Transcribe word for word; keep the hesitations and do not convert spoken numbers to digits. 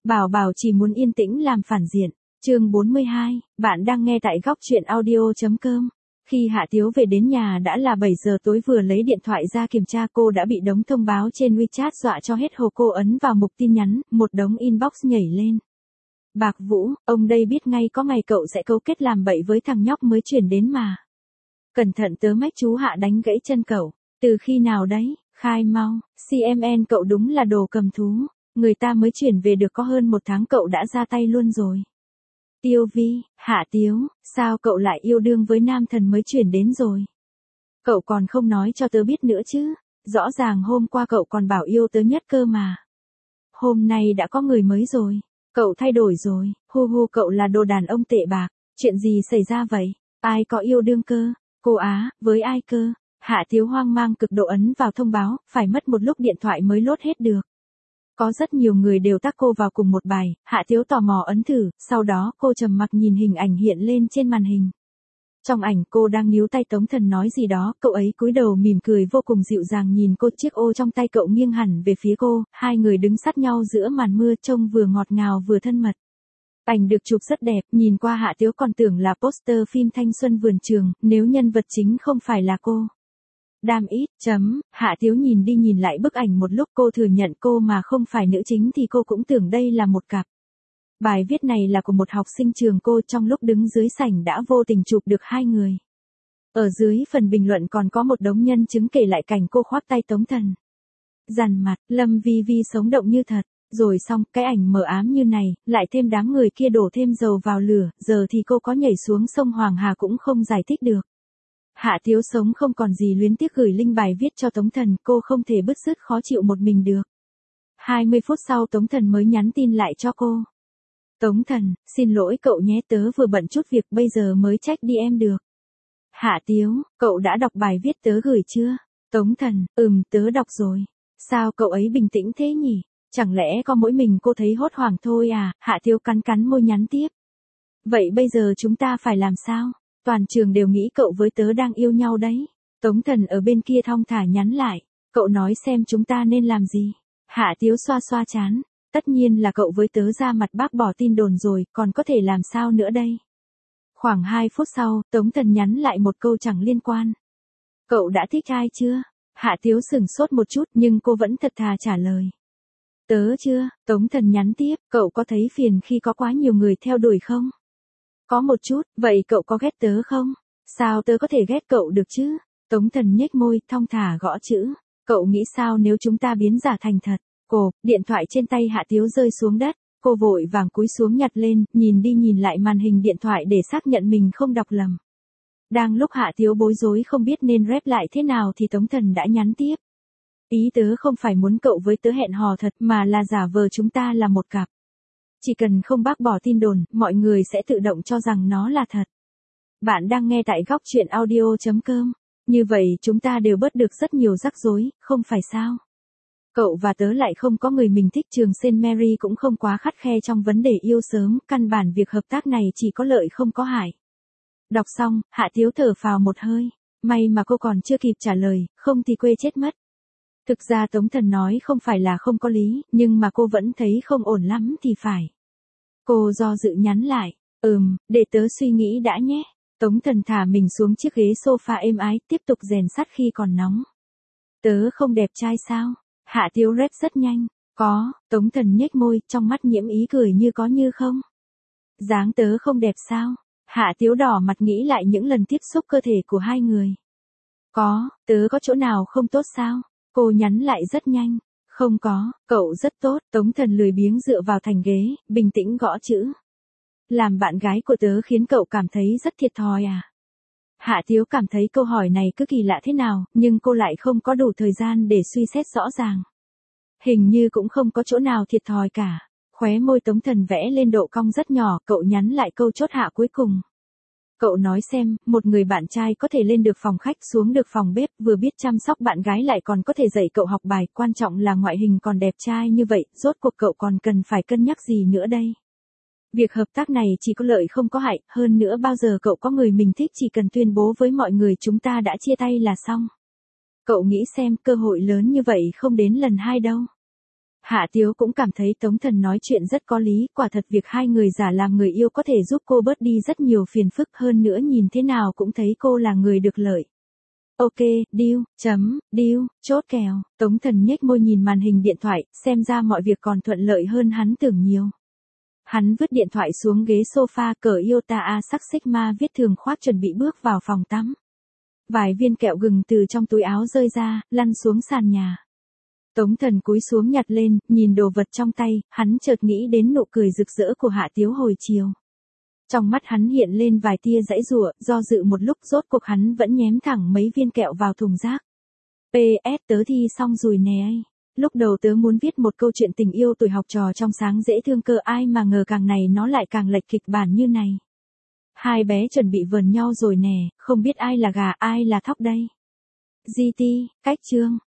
Bảo Bảo chỉ muốn yên tĩnh làm phản diện. Chương bốn mươi hai, bạn đang nghe tại góc truyện audio chấm com. Khi Hạ Tiếu về đến nhà đã là bảy giờ tối, vừa lấy điện thoại ra kiểm tra cô đã bị đống thông báo trên WeChat dọa cho hết hồ. Cô ấn vào mục tin nhắn, một đống inbox nhảy lên. Bạc Vũ, ông đây biết ngay có ngày cậu sẽ cấu kết làm bậy với thằng nhóc mới chuyển đến mà. Cẩn thận tớ mách chú Hạ đánh gãy chân cậu. Từ khi nào đấy, khai mau, xê em en cậu đúng là đồ cầm thú. Người ta mới chuyển về được có hơn một tháng cậu đã ra tay luôn rồi. Tiêu Vi, Hạ Tiếu, sao cậu lại yêu đương với nam thần mới chuyển đến rồi? Cậu còn không nói cho tớ biết nữa chứ, rõ ràng hôm qua cậu còn bảo yêu tớ nhất cơ mà. Hôm nay đã có người mới rồi, cậu thay đổi rồi, hu hu cậu là đồ đàn ông tệ bạc, chuyện gì xảy ra vậy, ai có yêu đương cơ, cô Á, với ai cơ? Hạ Tiếu hoang mang cực độ ấn vào thông báo, phải mất một lúc điện thoại mới lốt hết được. Có rất nhiều người đều tag cô vào cùng một bài, Hạ Tiếu tò mò ấn thử, sau đó cô trầm mặc nhìn hình ảnh hiện lên trên màn hình. Trong ảnh cô đang níu tay Tống Thần nói gì đó, cậu ấy cúi đầu mỉm cười vô cùng dịu dàng nhìn cô, chiếc ô trong tay cậu nghiêng hẳn về phía cô, hai người đứng sát nhau giữa màn mưa trông vừa ngọt ngào vừa thân mật. Ảnh được chụp rất đẹp, nhìn qua Hạ Tiếu còn tưởng là poster phim thanh xuân vườn trường, nếu nhân vật chính không phải là cô. Đam ít, chấm, Hạ Tiếu nhìn đi nhìn lại bức ảnh một lúc, cô thừa nhận cô mà không phải nữ chính thì cô cũng tưởng đây là một cặp. Bài viết này là của một học sinh trường cô, trong lúc đứng dưới sảnh đã vô tình chụp được hai người. Ở dưới phần bình luận còn có một đống nhân chứng kể lại cảnh cô khoác tay Tống Thần. Dằn mặt, Lâm Vi Vi sống động như thật, rồi xong, cái ảnh mờ ám như này, lại thêm đám người kia đổ thêm dầu vào lửa, giờ thì cô có nhảy xuống sông Hoàng Hà cũng không giải thích được. Hạ Tiếu sống không còn gì luyến tiếc gửi link bài viết cho Tống Thần, cô không thể bứt rứt khó chịu một mình được. hai mươi phút sau Tống Thần mới nhắn tin lại cho cô. Tống Thần, xin lỗi cậu nhé, tớ vừa bận chút việc bây giờ mới check đi em được. Hạ Tiếu, cậu đã đọc bài viết tớ gửi chưa? Tống Thần, ừm tớ đọc rồi. Sao cậu ấy bình tĩnh thế nhỉ? Chẳng lẽ có mỗi mình cô thấy hốt hoảng thôi à? Hạ Tiếu cắn cắn môi nhắn tiếp. Vậy bây giờ chúng ta phải làm sao? Toàn trường đều nghĩ cậu với tớ đang yêu nhau đấy. Tống Thần ở bên kia thong thả nhắn lại. Cậu nói xem chúng ta nên làm gì? Hạ Tiếu xoa xoa chán. Tất nhiên là cậu với tớ ra mặt bác bỏ tin đồn rồi, còn có thể làm sao nữa đây? Khoảng hai phút sau, Tống Thần nhắn lại một câu chẳng liên quan. Cậu đã thích ai chưa? Hạ Tiếu sửng sốt một chút nhưng cô vẫn thật thà trả lời. Tớ chưa, Tống Thần nhắn tiếp, cậu có thấy phiền khi có quá nhiều người theo đuổi không? Có một chút, vậy cậu có ghét tớ không? Sao tớ có thể ghét cậu được chứ? Tống Thần nhếch môi, thong thả gõ chữ. Cậu nghĩ sao nếu chúng ta biến giả thành thật? Cô, điện thoại trên tay Hạ Tiếu rơi xuống đất. Cô vội vàng cúi xuống nhặt lên, nhìn đi nhìn lại màn hình điện thoại để xác nhận mình không đọc lầm. Đang lúc Hạ Tiếu bối rối không biết nên rep lại thế nào thì Tống Thần đã nhắn tiếp. Ý tớ không phải muốn cậu với tớ hẹn hò thật mà là giả vờ chúng ta là một cặp. Chỉ cần không bác bỏ tin đồn, mọi người sẽ tự động cho rằng nó là thật. Bạn đang nghe tại góc truyện audio chấm com. Như vậy chúng ta đều bớt được rất nhiều rắc rối, không phải sao? Cậu và tớ lại không có người mình thích, trường Saint Mary cũng không quá khắt khe trong vấn đề yêu sớm, căn bản việc hợp tác này chỉ có lợi không có hại. Đọc xong, Hạ Tiếu thở phào một hơi. May mà cô còn chưa kịp trả lời, không thì quê chết mất. Thực ra Tống Thần nói không phải là không có lý, nhưng mà cô vẫn thấy không ổn lắm thì phải. Cô do dự nhắn lại. Ừm, để tớ suy nghĩ đã nhé. Tống Thần thả mình xuống chiếc ghế sofa êm ái, tiếp tục rèn sắt khi còn nóng. Tớ không đẹp trai sao? Hạ Tiếu rep rất nhanh. Có, Tống Thần nhếch môi, trong mắt nhiễm ý cười như có như không. Dáng tớ không đẹp sao? Hạ Tiếu đỏ mặt nghĩ lại những lần tiếp xúc cơ thể của hai người. Có, tớ có chỗ nào không tốt sao? Cô nhắn lại rất nhanh. Không có, cậu rất tốt. Tống Thần lười biếng dựa vào thành ghế, bình tĩnh gõ chữ. Làm bạn gái của tớ khiến cậu cảm thấy rất thiệt thòi à? Hạ Tiếu cảm thấy câu hỏi này cứ kỳ lạ thế nào, nhưng cô lại không có đủ thời gian để suy xét rõ ràng. Hình như cũng không có chỗ nào thiệt thòi cả. Khóe môi Tống Thần vẽ lên độ cong rất nhỏ, cậu nhắn lại câu chốt hạ cuối cùng. Cậu nói xem, một người bạn trai có thể lên được phòng khách, xuống được phòng bếp, vừa biết chăm sóc bạn gái lại còn có thể dạy cậu học bài, quan trọng là ngoại hình còn đẹp trai như vậy, rốt cuộc cậu còn cần phải cân nhắc gì nữa đây? Việc hợp tác này chỉ có lợi không có hại, hơn nữa bao giờ cậu có người mình thích chỉ cần tuyên bố với mọi người chúng ta đã chia tay là xong. Cậu nghĩ xem, cơ hội lớn như vậy không đến lần hai đâu. Hạ Tiếu cũng cảm thấy Tống Thần nói chuyện rất có lý, quả thật việc hai người giả làm người yêu có thể giúp cô bớt đi rất nhiều phiền phức, hơn nữa nhìn thế nào cũng thấy cô là người được lợi. Ok, deal, chấm, deal, chốt kèo. Tống Thần nhếch môi nhìn màn hình điện thoại, xem ra mọi việc còn thuận lợi hơn hắn tưởng nhiều. Hắn vứt điện thoại xuống ghế sofa, cởi Iota A sắc Sigma viết thường khoác chuẩn bị bước vào phòng tắm. Vài viên kẹo gừng từ trong túi áo rơi ra, lăn xuống sàn nhà. Tống Thần cúi xuống nhặt lên, nhìn đồ vật trong tay, hắn chợt nghĩ đến nụ cười rực rỡ của Hạ Tiếu hồi chiều. Trong mắt hắn hiện lên vài tia giãy giụa, do dự một lúc rốt cuộc hắn vẫn nhém thẳng mấy viên kẹo vào thùng rác. pê ét tớ thi xong rồi nè. Lúc đầu tớ muốn viết một câu chuyện tình yêu tuổi học trò trong sáng dễ thương cơ, ai mà ngờ càng này nó lại càng lệch kịch bản như này. Hai bé chuẩn bị vờn nhau rồi nè, không biết ai là gà ai là thóc đây. giê tê, cách chương.